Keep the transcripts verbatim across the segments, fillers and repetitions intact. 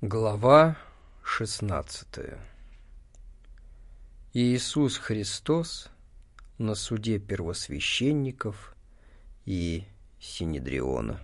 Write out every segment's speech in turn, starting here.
Глава шестнадцатая. Иисус Христос на суде первосвященников и Синедриона.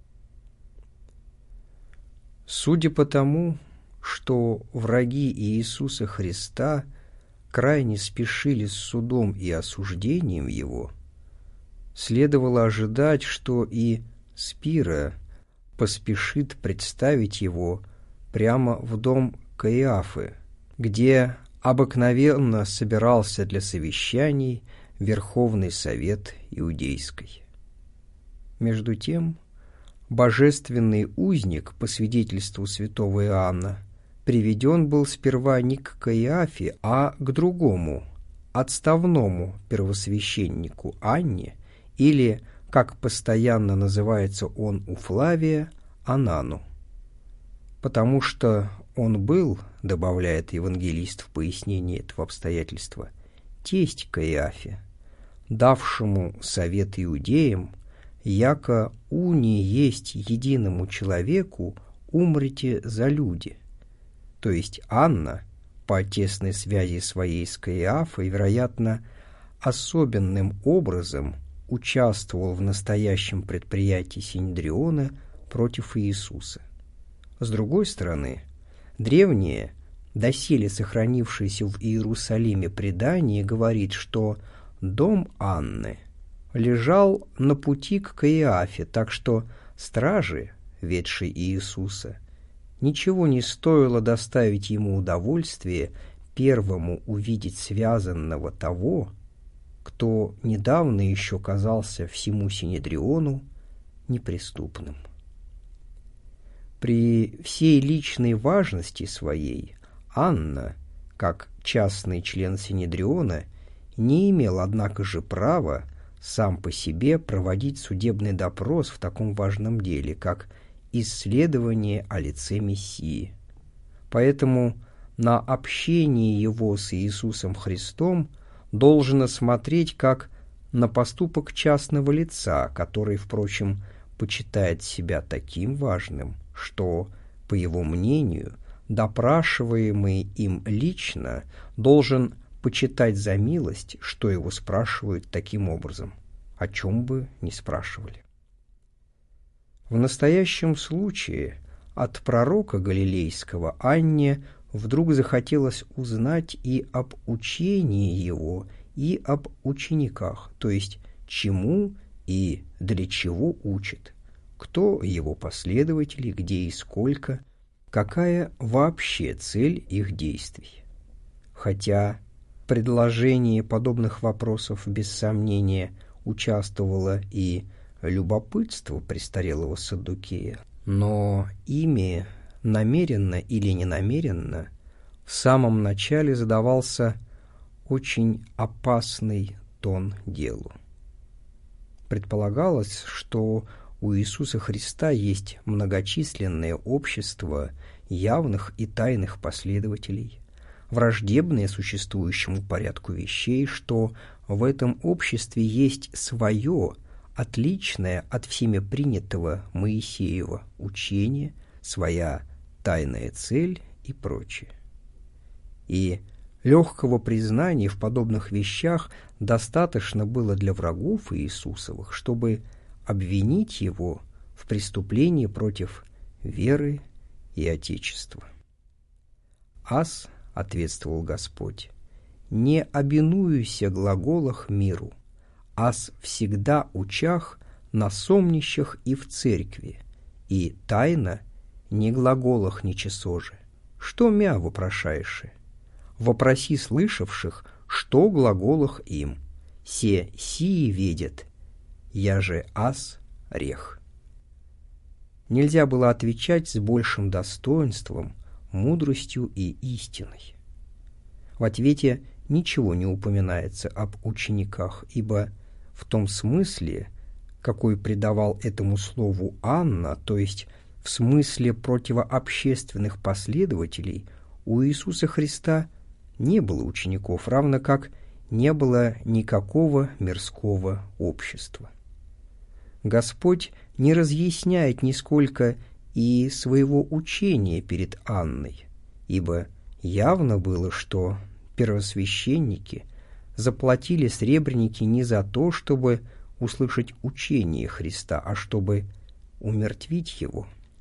Судя по тому, что враги Иисуса Христа крайне спешили с судом и осуждением Его, следовало ожидать, что и Спира поспешит представить Его прямо в дом Каиафы, где обыкновенно собирался для совещаний Верховный Совет Иудейской. Между тем, божественный узник, по свидетельству святого Иоанна, приведен был сперва не к Каиафе, а к другому, отставному первосвященнику Анне, или, как постоянно называется он у Флавия, Анану. Потому что он был, добавляет евангелист в пояснении этого обстоятельства, тесть Каиафе, давшему совет иудеям, яко уни есть единому человеку умрите за люди. То есть Анна, по тесной связи своей с Каиафой, вероятно, особенным образом участвовал в настоящем предприятии Синедриона против Иисуса. С другой стороны, древнее, доселе сохранившееся в Иерусалиме предание говорит, что дом Анны лежал на пути к Каиафе, так что стражи, ведшей Иисуса, ничего не стоило доставить ему удовольствие первому увидеть связанного того, кто недавно еще казался всему Синедриону неприступным. При всей личной важности своей Анна, как частный член Синедриона, не имел, однако же, права сам по себе проводить судебный допрос в таком важном деле, как исследование о лице Мессии. Поэтому на общение его с Иисусом Христом должно смотреть как на поступок частного лица, который, впрочем, почитает себя таким важным, что, по его мнению, допрашиваемый им лично должен почитать за милость, что его спрашивают таким образом, о чем бы ни спрашивали. В настоящем случае от пророка Галилейского Анне вдруг захотелось узнать и об учении его, и об учениках, то есть чему и для чего учит, кто его последователи, где и сколько, какая вообще цель их действий. Хотя в предложении подобных вопросов без сомнения участвовало и любопытство престарелого Саддукея, но ими, намеренно или ненамеренно, в самом начале задавался очень опасный тон делу. Предполагалось, что у Иисуса Христа есть многочисленное общество явных и тайных последователей, враждебное существующему порядку вещей, что в этом обществе есть свое, отличное от всеми принятого Моисеева учение, своя тайная цель и прочее. И легкого признания в подобных вещах достаточно было для врагов Иисусовых, чтобы обвинить его в преступлении против веры и Отечества. «Аз, — ответствовал Господь, — не обинуюся глаголах миру, аз всегда учах на сомнищах и в церкви, и тайна не глаголах ничесоже. Что мя вопрошаеши? Вопроси слышавших, что глаголах им, се сии ведет, я же аз рех». Нельзя было отвечать с большим достоинством, мудростью и истиной. В ответе ничего не упоминается об учениках, ибо в том смысле, какой придавал этому слову Анна, то есть в смысле противообщественных последователей, у Иисуса Христа не было учеников, равно как не было никакого мирского общества. Господь не разъясняет нисколько и своего учения перед Анной, ибо явно было, что первосвященники заплатили сребреники не за то, чтобы услышать учение Христа, а чтобы умертвить его.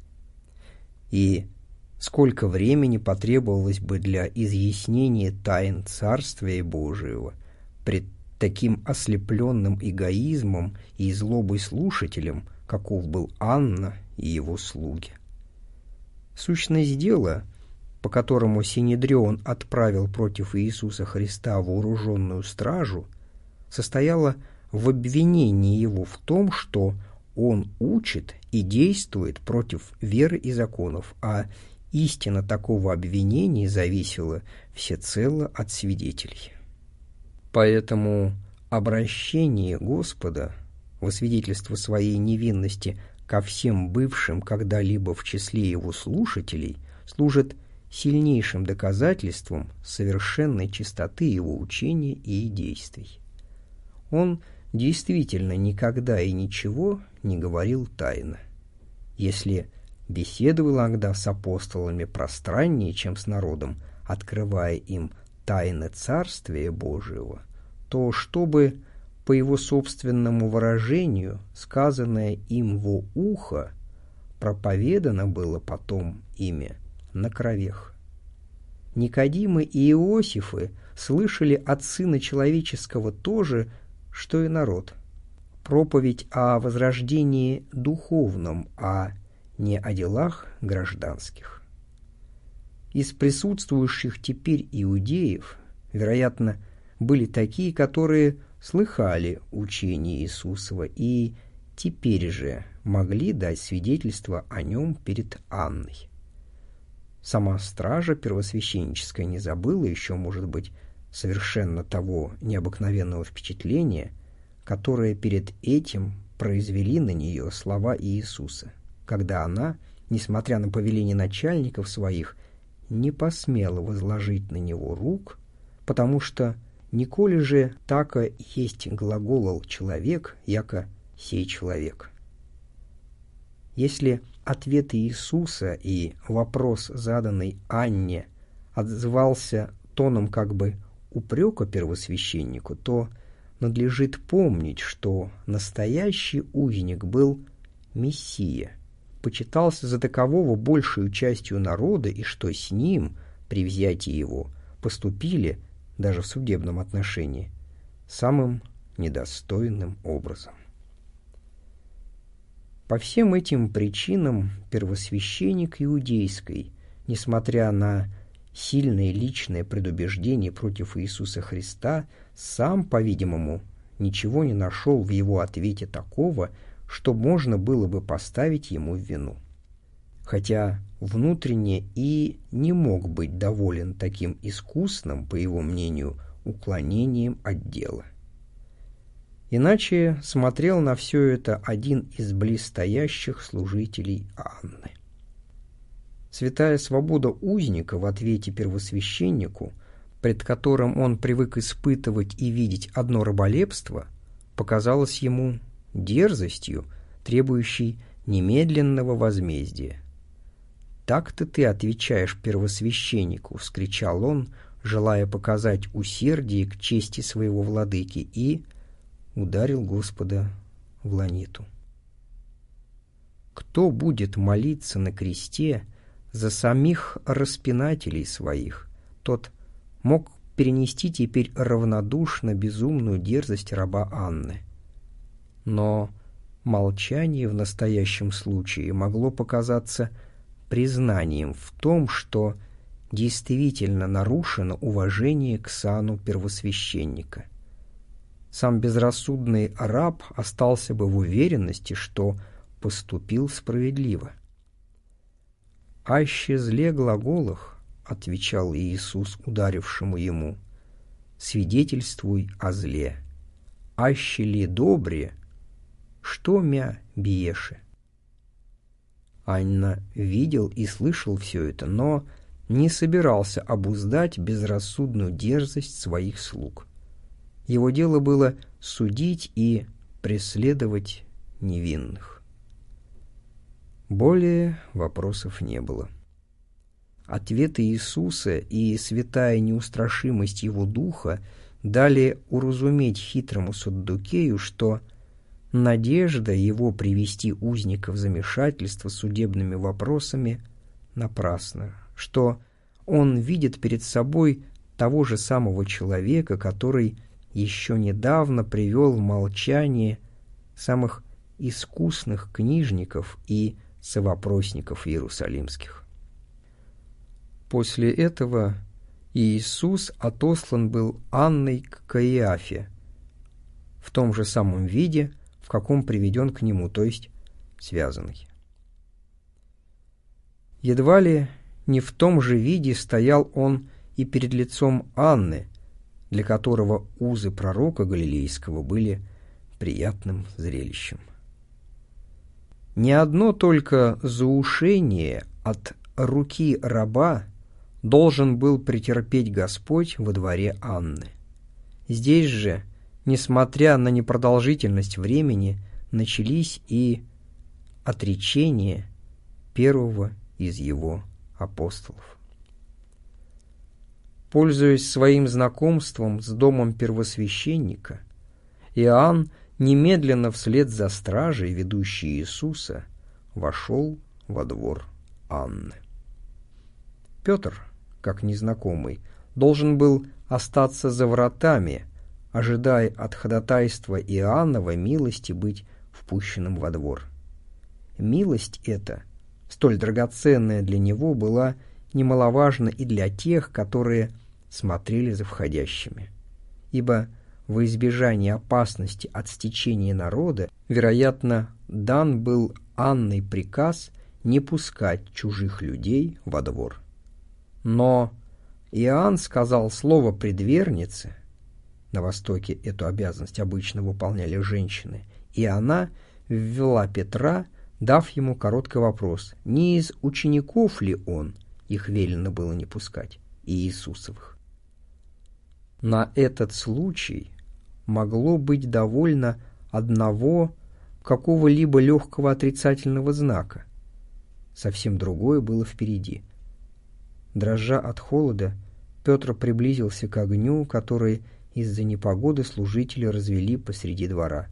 И сколько времени потребовалось бы для изъяснения тайн Царствия Божьего пред таким ослепленным эгоизмом и злобой слушателем, каков был Анна и его слуги. Сущность дела, по которому Синедрион отправил против Иисуса Христа вооруженную стражу, состояла в обвинении его в том, что он учит и действует против веры и законов, а истина такого обвинения зависела всецело от свидетелей. Поэтому обращение Господа во свидетельство своей невинности ко всем бывшим когда-либо в числе его слушателей служит сильнейшим доказательством совершенной чистоты его учения и действий. Он действительно никогда и ничего не говорил тайно. Если беседовал иногда с апостолами пространнее, чем с народом, открывая им тайны Царствия Божьего, то чтобы, по его собственному выражению, сказанное им во ухо, проповедано было потом ими на кровях. Никодимы и Иосифы слышали от Сына Человеческого то же, что и народ. Проповедь о возрождении духовном, а не о делах гражданских. Из присутствующих теперь иудеев, вероятно, были такие, которые слыхали учение Иисусова и теперь же могли дать свидетельство о нем перед Анной. Сама стража первосвященническая не забыла еще, может быть, совершенно того необыкновенного впечатления, которое перед этим произвели на нее слова Иисуса, когда она, несмотря на повеление начальников своих, не посмела возложить на него рук, потому что «николи же тако есть глаголол человек, яко сей человек». Если ответ Иисуса и вопрос, заданный Анне, отзывался тоном как бы упрека первосвященнику, то надлежит помнить, что настоящий узник был Мессия, почитался за такового большую частью народа, и что с ним, при взятии его, поступили, даже в судебном отношении, самым недостойным образом. По всем этим причинам первосвященник иудейский, несмотря на сильное личное предубеждение против Иисуса Христа, сам, по-видимому, ничего не нашел в его ответе такого, что можно было бы поставить ему в вину. Хотя внутренне и не мог быть доволен таким искусным, по его мнению, уклонением от дела. Иначе смотрел на все это один из близстоящих служителей Анны. Святая свобода узника в ответе первосвященнику, пред которым он привык испытывать и видеть одно раболепство, показалась ему дерзостью, требующей немедленного возмездия. «Так-то ты отвечаешь первосвященнику!» — вскричал он, желая показать усердие к чести своего владыки, и ударил Господа в ланиту. Кто будет молиться на кресте за самих распинателей своих, тот мог перенести теперь равнодушно безумную дерзость раба Анны. Но молчание в настоящем случае могло показаться признанием в том, что действительно нарушено уважение к сану первосвященника. Сам безрассудный раб остался бы в уверенности, что поступил справедливо. «Аще зле глаголах, — отвечал Иисус ударившему ему, — свидетельствуй о зле. Аще ли добре, что мя биеше?» Анна видел и слышал все это, но не собирался обуздать безрассудную дерзость своих слуг. Его дело было судить и преследовать невинных. Более вопросов не было. Ответы Иисуса и святая неустрашимость Его Духа дали уразуметь хитрому Саддукею, что надежда его привести узника в замешательство судебными вопросами напрасна, что он видит перед собой того же самого человека, который еще недавно привел в молчание самых искусных книжников и совопросников иерусалимских. После этого Иисус отослан был Анной к Каиафе в том же самом виде, в каком приведен к нему, то есть связанный. Едва ли не в том же виде стоял он и перед лицом Анны, для которого узы пророка Галилейского были приятным зрелищем. Не одно только заушение от руки раба должен был претерпеть Господь во дворе Анны. Здесь же, несмотря на непродолжительность времени, начались и отречения первого из его апостолов. Пользуясь своим знакомством с домом первосвященника, Иоанн немедленно вслед за стражей, ведущей Иисуса, вошел во двор Анны. Петр, как незнакомый, должен был остаться за вратами, ожидая от ходатайства Иоаннова милости быть впущенным во двор. Милость эта, столь драгоценная для него, была немаловажна и для тех, которые смотрели за входящими, ибо во избежание опасности от стечения народа, вероятно, дан был Анной приказ не пускать чужих людей во двор. Но Иоанн сказал слово предвернице, на Востоке эту обязанность обычно выполняли женщины, и она ввела Петра, дав ему короткий вопрос, не из учеников ли он, их велено было не пускать, и Иисусовых. На этот случай могло быть довольно одного какого-либо легкого отрицательного знака. Совсем другое было впереди. Дрожа от холода, Петр приблизился к огню, который из-за непогоды служители развели посреди двора.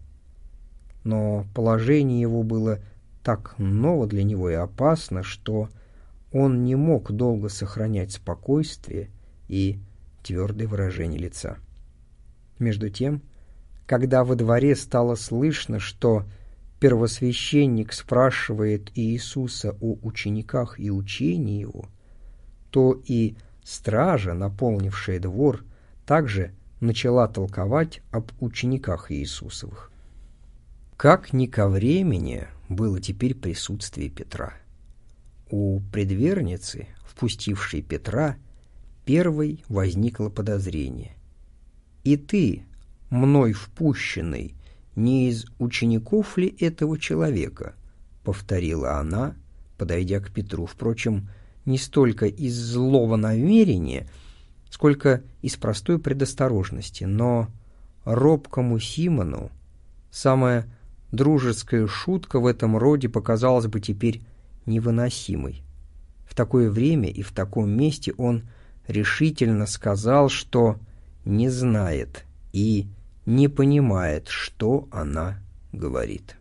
Но положение его было так ново для него и опасно, что он не мог долго сохранять спокойствие и твердое выражение лица. Между тем, когда во дворе стало слышно, что первосвященник спрашивает Иисуса о учениках и учении его, то и стража, наполнившая двор, также начала толковать об учениках Иисусовых. Как ни ко времени было теперь присутствие Петра. У предверницы, впустившей Петра, первой возникло подозрение. «И ты, мной впущенный, не из учеников ли этого человека?» — повторила она, подойдя к Петру. Впрочем, не столько из злого намерения, сколько из простой предосторожности, но робкому Симону самая дружеская шутка в этом роде показалась бы теперь невыносимой. В такое время и в таком месте он решительно сказал, что не знает и не понимает, что она говорит.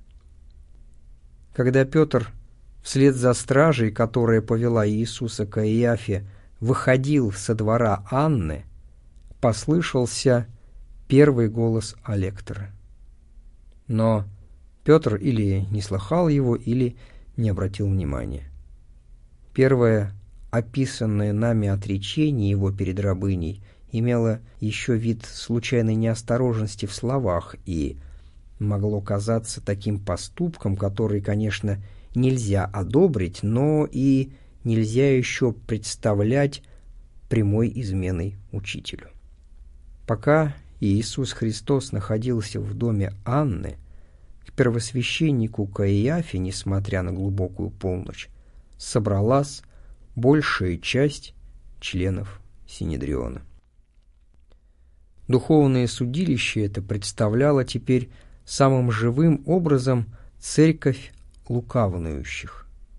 Когда Петр вслед за стражей, которая повела Иисуса к Иафе, выходил со двора Анны, послышался первый голос алектора. Но Петр или не слыхал его, или не обратил внимания. Первое описанное нами отречение его перед рабыней имело еще вид случайной неосторожности в словах и могло казаться таким поступком, который, конечно, нельзя одобрить, но и нельзя еще представлять прямой изменой учителю. Пока Иисус Христос находился в доме Анны, к первосвященнику Каиафе, несмотря на глубокую полночь, собралась большая часть членов Синедриона. Духовное судилище это представляло теперь самым живым образом церковь лукавнующих,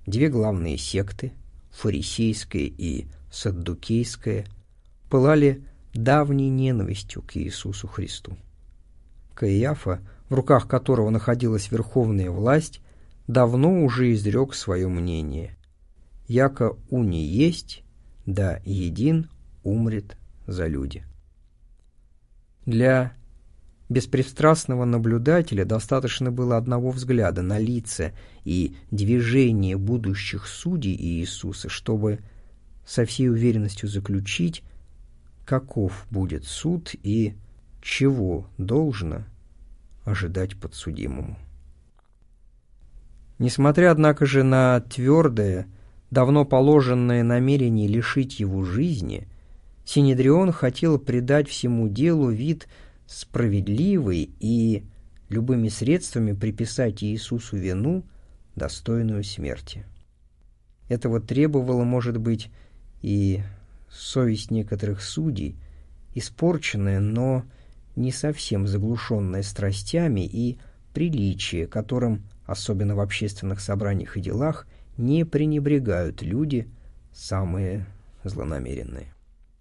две главные секты, фарисейская и саддукейская, пылали давней ненавистью к Иисусу Христу. Каиафа, в руках которого находилась верховная власть, давно уже изрек свое мнение: «Яко уни есть, да един умрет за люди». Для беспристрастного наблюдателя достаточно было одного взгляда на лица и движения будущих судей Иисуса, чтобы со всей уверенностью заключить, каков будет суд и чего должно ожидать подсудимому. Несмотря, однако же, на твердое, давно положенное намерение лишить его жизни, Синедрион хотел придать всему делу вид справедливый и любыми средствами приписать Иисусу вину, достойную смерти. Этого требовала, может быть, и совесть некоторых судей, испорченная, но не совсем заглушенная страстями, и приличие, которым, особенно в общественных собраниях и делах, не пренебрегают люди, самые злонамеренные.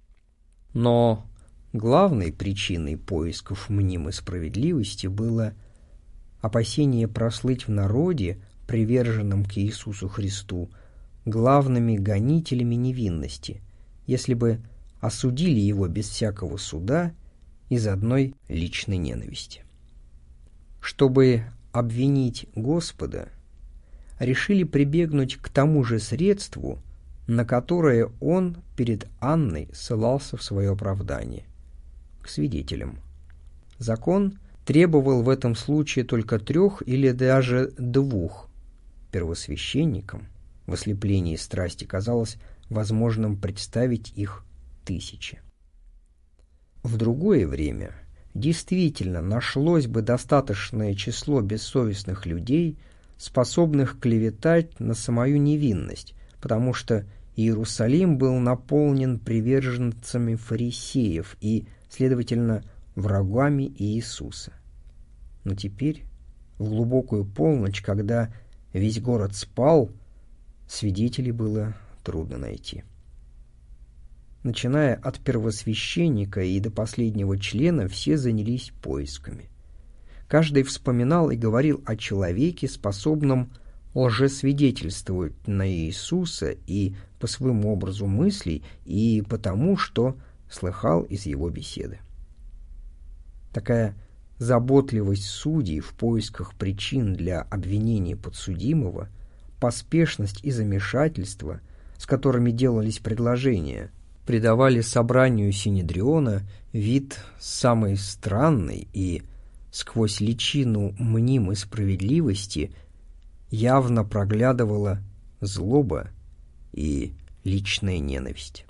Но главной причиной поисков мнимой справедливости было опасение прослыть в народе, приверженном к Иисусу Христу, главными гонителями невинности, если бы осудили его без всякого суда из одной личной ненависти. Чтобы обвинить Господа, решили прибегнуть к тому же средству, на которое он перед Анной ссылался в свое оправдание – к свидетелям. Закон требовал в этом случае только трех или даже двух первосвященникам. В ослеплении страсти казалось возможным представить их тысячи. В другое время действительно нашлось бы достаточное число бессовестных людей, способных клеветать на самую невинность, потому что Иерусалим был наполнен приверженцами фарисеев и, следовательно, врагами Иисуса. Но теперь, в глубокую полночь, когда весь город спал, свидетелей было трудно найти. Начиная от первосвященника и до последнего члена, все занялись поисками. Каждый вспоминал и говорил о человеке, способном лжесвидетельствовать на Иисуса и по своему образу мыслей, и потому, что слыхал из его беседы. Такая заботливость судей в поисках причин для обвинения подсудимого, поспешность и замешательство, с которыми делались предложения, придавали собранию Синедриона вид самый странный, и сквозь личину мнимой справедливости явно проглядывала злоба и личная ненависть.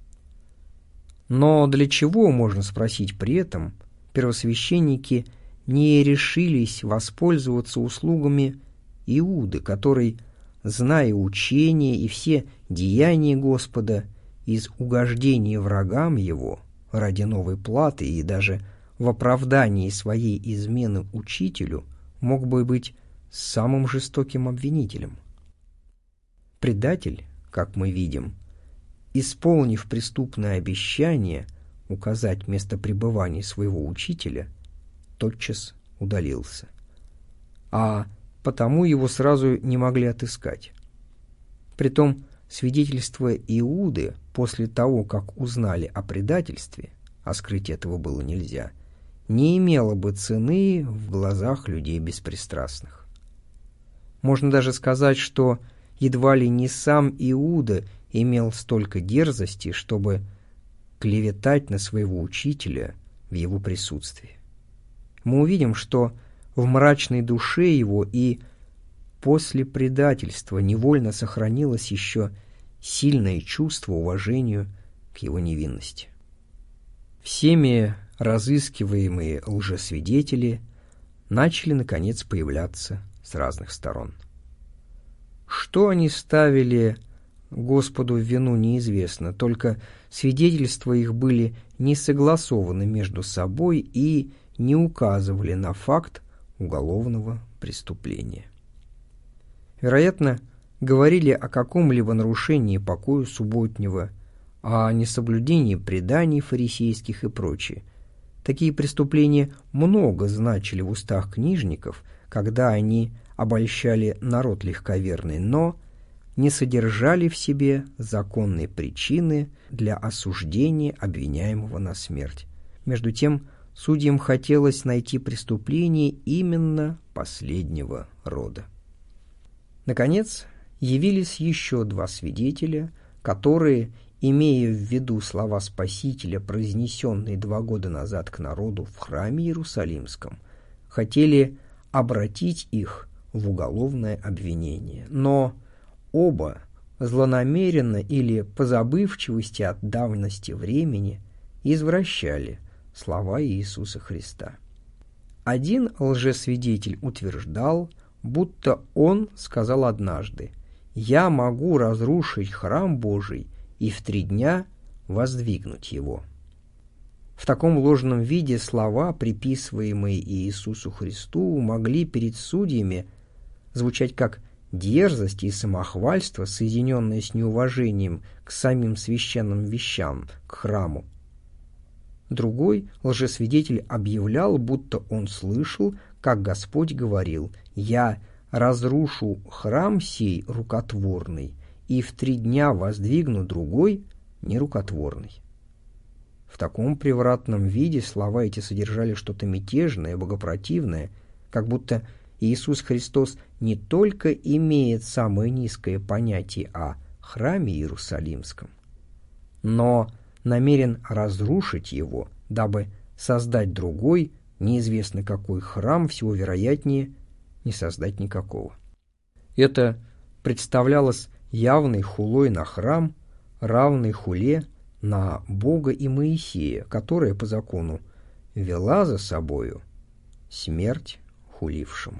Но для чего, можно спросить, при этом первосвященники не решились воспользоваться услугами Иуды, который, зная учение и все деяния Господа, из угождения врагам его ради новой платы и даже в оправдании своей измены учителю мог бы быть самым жестоким обвинителем? Предатель, как мы видим, исполнив преступное обещание указать место пребывания своего учителя, тотчас удалился, а потому его сразу не могли отыскать. Притом свидетельство Иуды после того, как узнали о предательстве, а скрыть этого было нельзя, не имело бы цены в глазах людей беспристрастных. Можно даже сказать, что едва ли не сам Иуда имел столько дерзости, чтобы клеветать на своего учителя в его присутствии. Мы увидим, что в мрачной душе его и после предательства невольно сохранилось еще сильное чувство уважению к его невинности. Всеми разыскиваемые лжесвидетели начали, наконец, появляться с разных сторон. Что они ставили Господу в вину, неизвестно, только свидетельства их были не согласованы между собой и не указывали на факт уголовного преступления. Вероятно, говорили о каком-либо нарушении покоя субботнего, о несоблюдении преданий фарисейских и прочее. Такие преступления много значили в устах книжников, когда они обольщали народ легковерный, но не содержали в себе законной причины для осуждения обвиняемого на смерть. Между тем, судьям хотелось найти преступление именно последнего рода. Наконец, явились еще два свидетеля, которые, имея в виду слова Спасителя, произнесенные два года назад к народу в храме Иерусалимском, хотели обратить их в уголовное обвинение. Но оба злонамеренно или по забывчивости от давности времени извращали слова Иисуса Христа. Один лжесвидетель утверждал, будто он сказал однажды: «Я могу разрушить храм Божий и в три дня воздвигнуть его». В таком ложном виде слова, приписываемые Иисусу Христу, могли перед судьями звучать как дерзость и самохвальство, соединенное с неуважением к самим священным вещам, к храму. Другой лжесвидетель объявлял, будто он слышал, как Господь говорил: «Я разрушу храм сей рукотворный и в три дня воздвигну другой нерукотворный». В таком превратном виде слова эти содержали что-то мятежное, богопротивное, как будто Иисус Христос не только имеет самое низкое понятие о храме Иерусалимском, но намерен разрушить его, дабы создать другой, неизвестно какой храм, всего вероятнее не создать никакого. Это представлялось явной хулой на храм, равной хуле на Бога и Моисея, которая по закону вела за собою смерть хулившему.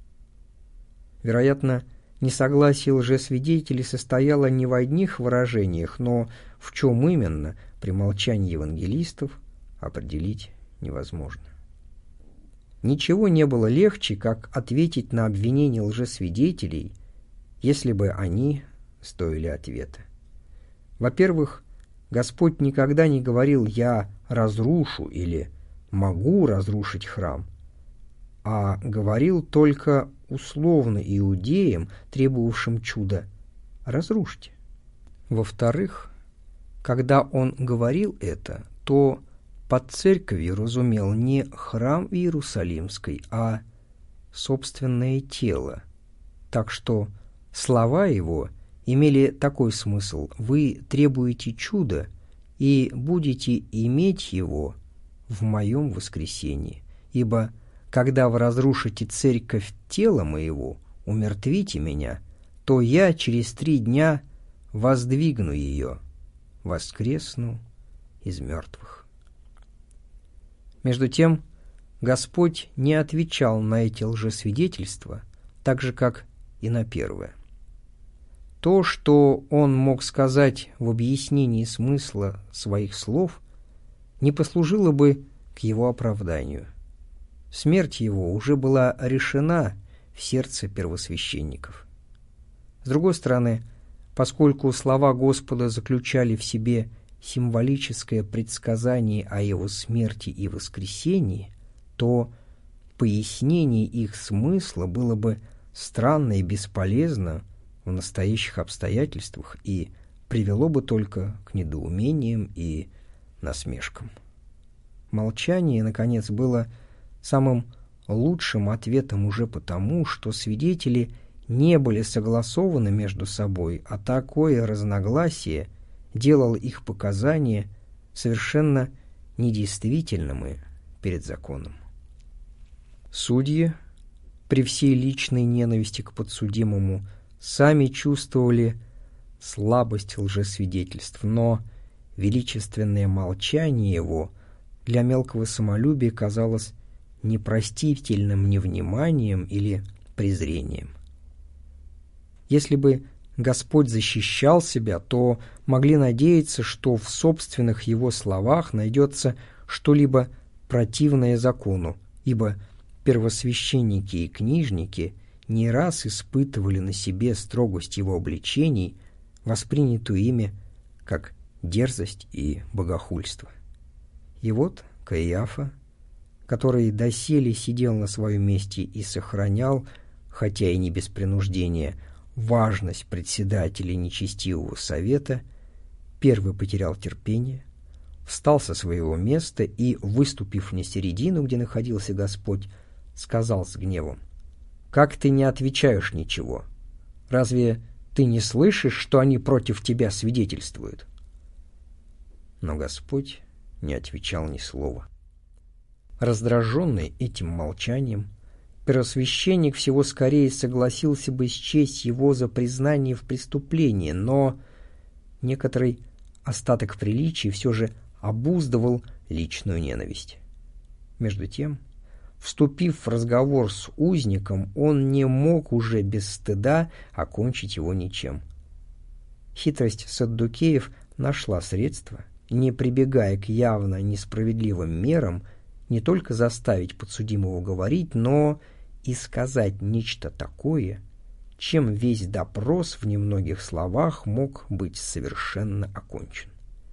Вероятно, несогласие лжесвидетелей состояло не в одних выражениях, но в чем именно, при молчании евангелистов, определить невозможно. Ничего не было легче, как ответить на обвинение лжесвидетелей, если бы они стоили ответа. Во-первых, Господь никогда не говорил «я разрушу» или «могу разрушить храм», а говорил только условно иудеям, требовавшим чуда: «разрушьте». Во-вторых, когда он говорил это, то под церковью разумел не храм Иерусалимский, а собственное тело, так что слова его имели такой смысл: вы требуете чуда и будете иметь его в моем воскресении, ибо когда вы разрушите церковь тела моего, умертвите меня, то я через три дня воздвигну ее, воскресну из мертвых. Между тем, Господь не отвечал на эти лжесвидетельства, так же, как и на первое. То, что он мог сказать в объяснении смысла своих слов, не послужило бы к его оправданию. Смерть его уже была решена в сердце первосвященников. С другой стороны, поскольку слова Господа заключали в себе символическое предсказание о его смерти и воскресении, то пояснение их смысла было бы странно и бесполезно в настоящих обстоятельствах и привело бы только к недоумениям и насмешкам. Молчание, наконец, было самым лучшим ответом уже потому, что свидетели не были согласованы между собой, а такое разногласие делало их показания совершенно недействительными перед законом. Судьи, при всей личной ненависти к подсудимому, сами чувствовали слабость лжесвидетельств, но величественное молчание его для мелкого самолюбия казалось непростительным невниманием или презрением. Если бы Господь защищал себя, то могли надеяться, что в собственных его словах найдется что-либо противное закону, ибо первосвященники и книжники не раз испытывали на себе строгость его обличений, воспринятую ими как дерзость и богохульство. И вот Каиафа, который доселе сидел на своем месте и сохранял, хотя и не без принуждения, важность председателя нечестивого совета, первый потерял терпение, встал со своего места и, выступив на середину, где находился Господь, сказал с гневом: «Как ты не отвечаешь ничего? Разве ты не слышишь, что они против тебя свидетельствуют?» Но Господь не отвечал ни слова. Раздраженный этим молчанием, первосвященник всего скорее согласился бы счесть его за признание в преступлении, но некоторый остаток приличий все же обуздывал личную ненависть. Между тем, вступив в разговор с узником, он не мог уже без стыда окончить его ничем. Хитрость саддукеев нашла средство, не прибегая к явно несправедливым мерам, не только заставить подсудимого говорить, но и сказать нечто такое, чем весь допрос в немногих словах мог быть совершенно окончен.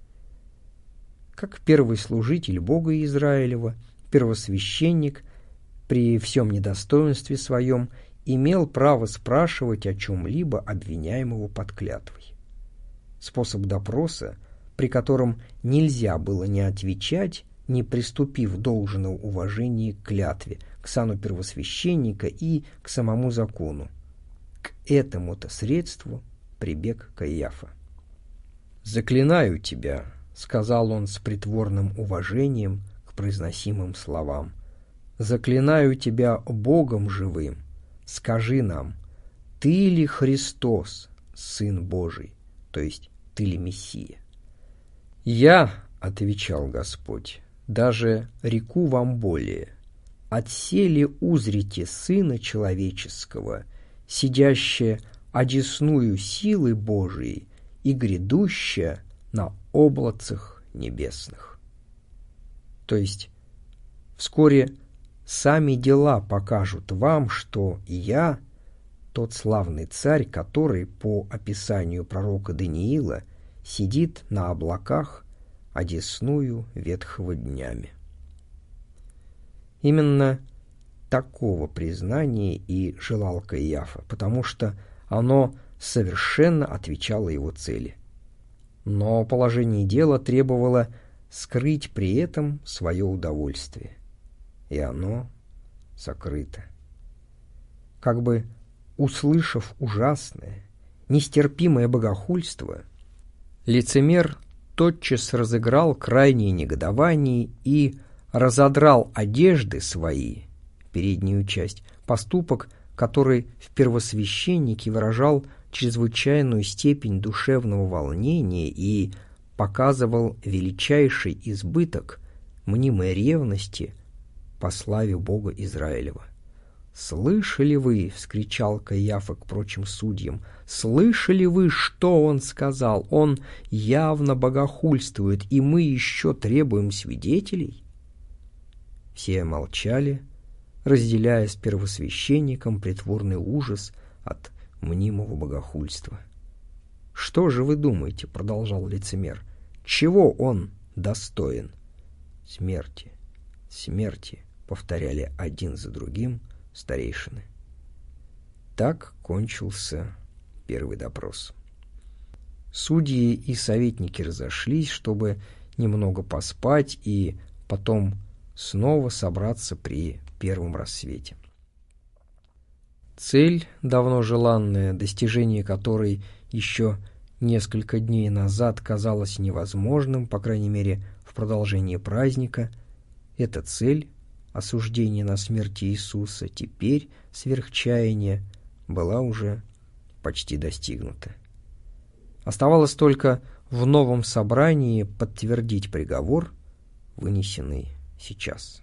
Как первый служитель Бога Израилева, первосвященник при всем недостоинстве своем имел право спрашивать о чем-либо обвиняемого под клятвой. Способ допроса, при котором нельзя было не отвечать, не приступив должного уважения к клятве, к сану первосвященника и к самому закону. К этому-то средству прибег Каиафа. «Заклинаю тебя», — сказал он с притворным уважением к произносимым словам, «заклинаю тебя Богом живым, скажи нам, ты ли Христос, Сын Божий, то есть ты ли Мессия?» «Я, — отвечал Господь, — даже реку вам более, отселе узрите Сына Человеческого, сидящее одесную силы Божией и грядущее на облацах небесных». То есть вскоре сами дела покажут вам, что я, тот славный царь, который, по описанию пророка Даниила, сидит на облаках, одесную ветхого днями. Именно такого признания и желал Каиафа, потому что оно совершенно отвечало его цели. Но положение дела требовало скрыть при этом свое удовольствие, и оно сокрыто. Как бы услышав ужасное, нестерпимое богохульство, лицемер тотчас разыграл крайнее негодование и разодрал одежды свои, переднюю часть, поступок, который в первосвященнике выражал чрезвычайную степень душевного волнения и показывал величайший избыток мнимой ревности по славе Бога Израилева. «Слышали вы, — вскричал Каиафа к прочим судьям, — слышали вы, что он сказал? Он явно богохульствует, и мы еще требуем свидетелей?» Все молчали, разделяя с первосвященником притворный ужас от мнимого богохульства. «Что же вы думаете, — продолжал лицемер, — чего он достоин?» «Смерти, смерти, — повторяли один за другим старейшины. Так кончился первый допрос. Судьи и советники разошлись, чтобы немного поспать и потом снова собраться при первом рассвете. Цель, давно желанная, достижение которой еще несколько дней назад казалось невозможным, по крайней мере, в продолжении праздника, эта цель, осуждение на смерть Иисуса, теперь сверхчаяния, была уже почти достигнута. Оставалось только в новом собрании подтвердить приговор, вынесенный сейчас.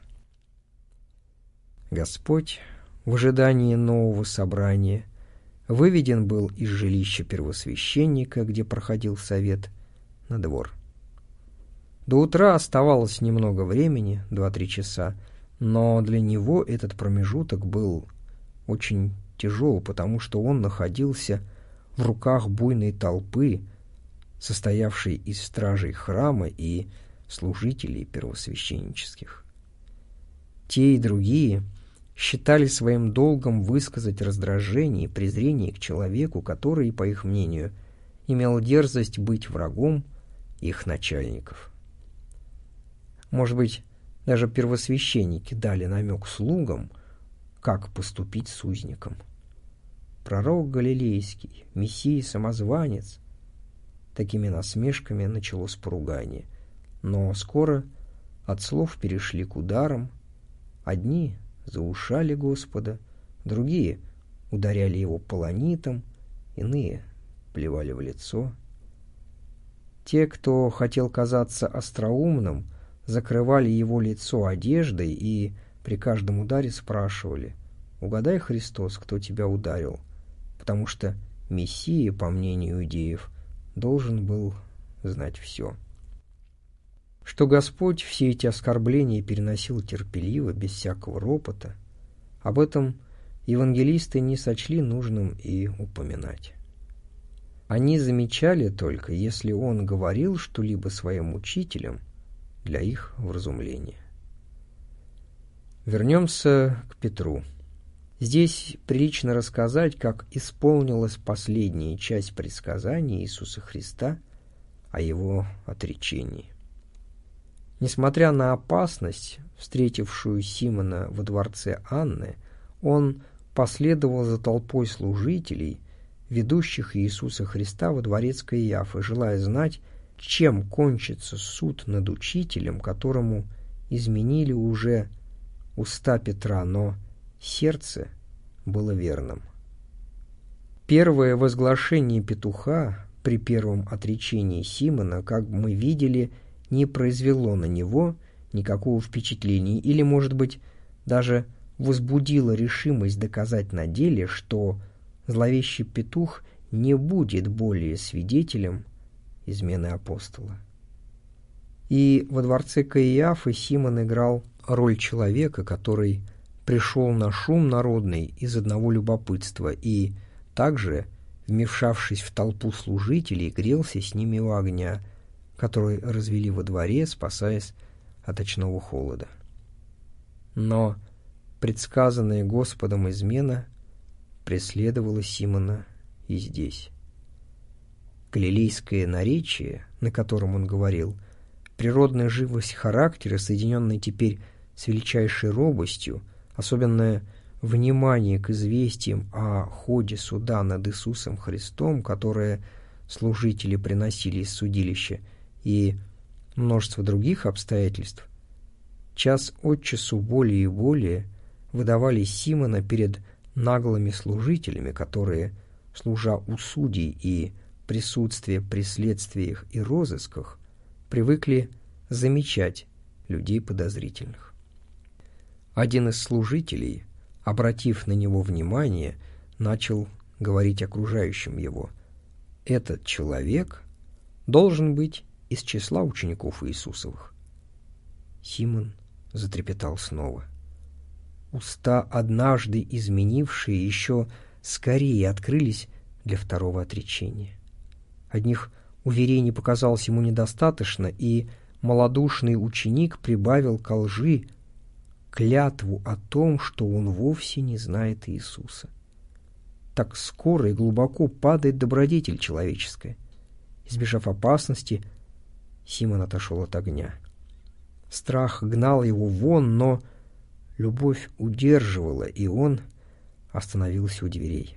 Господь в ожидании нового собрания выведен был из жилища первосвященника, где проходил совет, на двор. До утра оставалось немного времени, два-три часа, но для него этот промежуток был очень тяжел, потому что он находился в руках буйной толпы, состоявшей из стражей храма и служителей первосвященнических. Те и другие считали своим долгом высказать раздражение и презрение к человеку, который, по их мнению, имел дерзость быть врагом их начальников. Может быть, даже первосвященники дали намек слугам, как поступить с узником. Пророк Галилейский, Мессия-самозванец. Такими насмешками началось поругание. Но скоро от слов перешли к ударам. Одни заушали Господа, другие ударяли его полонитом, иные плевали в лицо. Те, кто хотел казаться остроумным, закрывали его лицо одеждой и при каждом ударе спрашивали: «Угадай, Христос, кто тебя ударил?» Потому что Мессия, по мнению иудеев, должен был знать все. Что Господь все эти оскорбления переносил терпеливо, без всякого ропота, об этом евангелисты не сочли нужным и упоминать. Они замечали только, если он говорил что-либо своим учителям для их вразумления. Вернемся к Петру. Здесь прилично рассказать, как исполнилась последняя часть предсказания Иисуса Христа о его отречении. Несмотря на опасность, встретившую Симона во дворце Анны, он последовал за толпой служителей, ведущих Иисуса Христа во дворец Каиафы, желая знать, чем кончится суд над учителем, которому изменили уже уста Петра, но сердце было верным. Первое возглашение петуха при первом отречении Симона, как мы видели, не произвело на него никакого впечатления или, может быть, даже возбудило решимость доказать на деле, что зловещий петух не будет более свидетелем измены апостола. И во дворце Каиафы Симон играл роль человека, который пришел на шум народный из одного любопытства и также, вмешавшись в толпу служителей, грелся с ними у огня, который развели во дворе, спасаясь от ночного холода. Но предсказанная Господом измена преследовала Симона и здесь. Галилейское наречие, на котором он говорил, природная живость характера, соединенная теперь с величайшей робостью, особенное внимание к известиям о ходе суда над Иисусом Христом, которое служители приносили из судилища, и множество других обстоятельств, час от часу более и более выдавали Симона перед наглыми служителями, которые, служа у судей и присутствия при следствиях и розысках, привыкли замечать людей подозрительных. Один из служителей, обратив на него внимание, начал говорить окружающим его: «Этот человек должен быть из числа учеников Иисусовых». Симон затрепетал снова. Уста, однажды изменившие, еще скорее открылись для второго отречения. Одних уверений показалось ему недостаточно, и малодушный ученик прибавил ко лжи клятву о том, что он вовсе не знает Иисуса. Так скоро и глубоко падает добродетель человеческая. Избежав опасности, Симон отошел от огня. Страх гнал его вон, но любовь удерживала, и он остановился у дверей.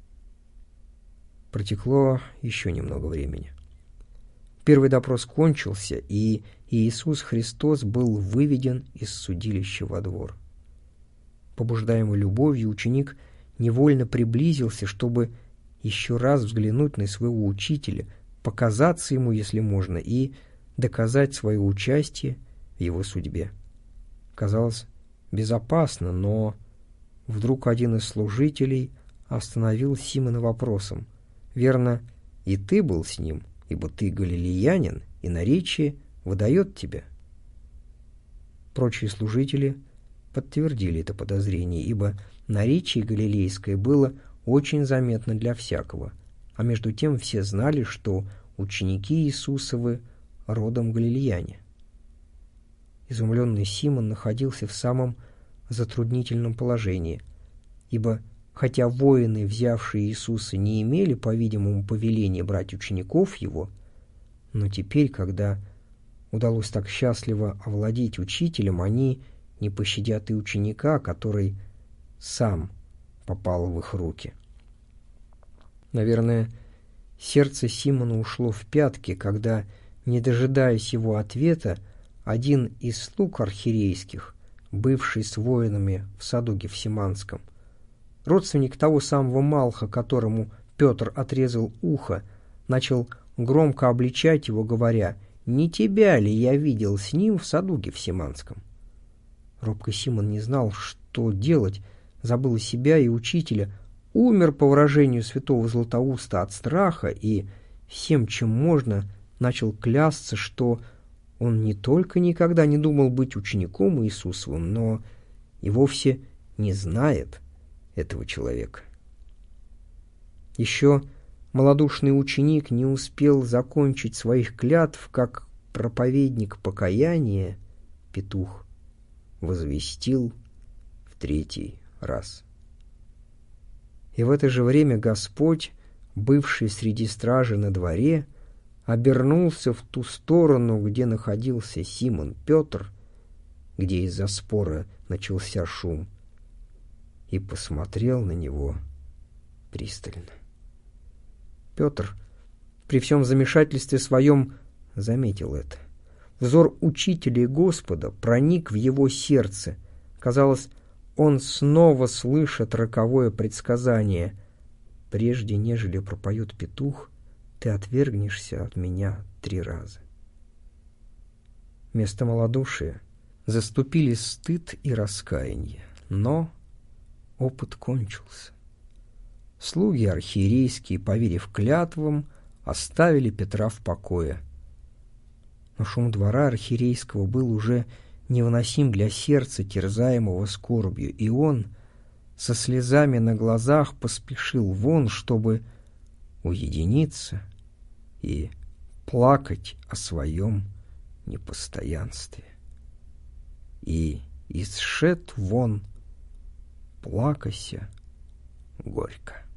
Протекло еще немного времени. Первый допрос кончился, и Иисус Христос был выведен из судилища во двор. Побуждаемый любовью, ученик невольно приблизился, чтобы еще раз взглянуть на своего учителя, показаться ему, если можно, и доказать свое участие в его судьбе. Казалось безопасно, но вдруг один из служителей остановил Симона вопросом: «Верно, и ты был с ним, ибо ты галилеянин, и наречие выдает тебя». Прочие служители подтвердили это подозрение, ибо наречие галилейское было очень заметно для всякого, а между тем все знали, что ученики Иисусовы родом галилеяне. Изумленный Симон находился в самом затруднительном положении, ибо хотя воины, взявшие Иисуса, не имели, по-видимому, повеления брать учеников его, но теперь, когда удалось так счастливо овладеть учителем, они не пощадят и ученика, который сам попал в их руки. Наверное, сердце Симона ушло в пятки, когда, не дожидаясь его ответа, один из слуг архиерейских, бывший с воинами в саду Гефсиманском, родственник того самого Малха, которому Петр отрезал ухо, начал громко обличать его, говоря: «Не тебя ли я видел с ним в саду Гефсиманском?» Робкий Симон не знал, что делать, забыл себя и учителя, умер, по выражению святого Златоуста, от страха и всем, чем можно, начал клясться, что он не только никогда не думал быть учеником Иисусовым, но и вовсе не знает этого человека. Еще малодушный ученик не успел закончить своих клятв, как проповедник покаяния, петух, возвестил в третий раз. И в это же время Господь, бывший среди стражи на дворе, обернулся в ту сторону, где находился Симон Петр, где из-за спора начался шум, и посмотрел на него пристально. Петр при всем замешательстве своем заметил это. Взор учителя и Господа проник в его сердце. Казалось, он снова слышит роковое предсказание: «Прежде нежели пропоет петух, ты отвергнешься от меня три раза». Вместо малодушия заступили стыд и раскаяние, но опыт кончился. Слуги архиерейские, поверив клятвам, оставили Петра в покое. Но шум двора архиерейского был уже невыносим для сердца, терзаемого скорбью, и он со слезами на глазах поспешил вон, чтобы уединиться и плакать о своем непостоянстве. И исшед вон, плакася горько.